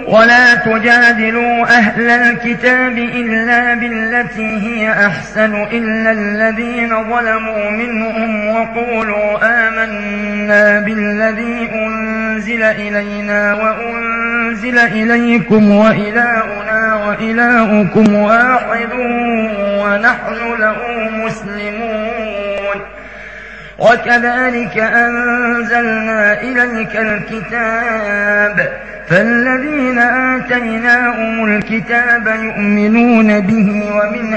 ولا تجادلوا أهل الكتاب إلا بالتي هي أحسن إلا الذين ظلموا منهم وقولوا آمنا بالذي أنزل إلينا وأنزل إليكم وإلهنا وإلهكم واحد ونحن له مسلمون. وكذلك أنزلنا إليك الكتاب فالذين آتيناهم الكتاب يؤمنون به ومن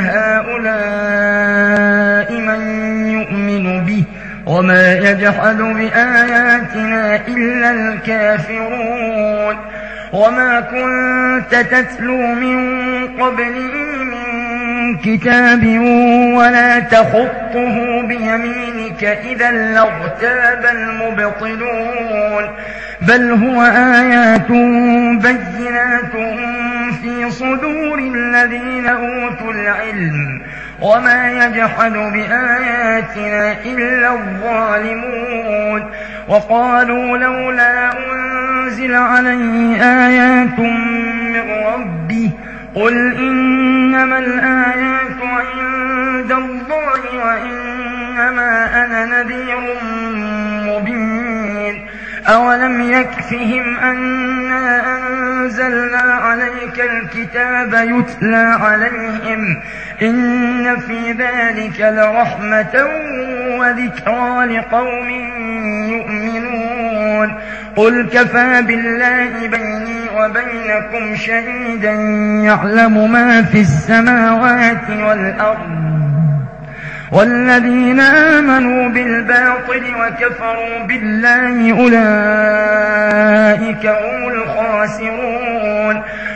هؤلاء من يؤمن به وما يجحد بآياتنا إلا الكافرون. وما كنت تتلو من قبله من كتاب ولا تخطه بيمينك إذا لارتاب المبطلون بل هو آيات بينات في صدور الذين أوتوا العلم وما يجحد بآياتنا إلا الظالمون. وقالوا لولا أنزل عليه آيات من ربه قل إنما الآيات عند الله وإنما أنا نذير مبين. أولم يكفهم أنا أنزلنا عليك الكتاب يتلى عليهم إن في ذلك لرحمة وذكرى لقوم يؤمنون. قل كفى بالله بيني وبينكم شهيدا يعلم ما في السماوات والأرض والذين آمنوا بالباطل وكفروا بالله أولئك هم الخاسرون.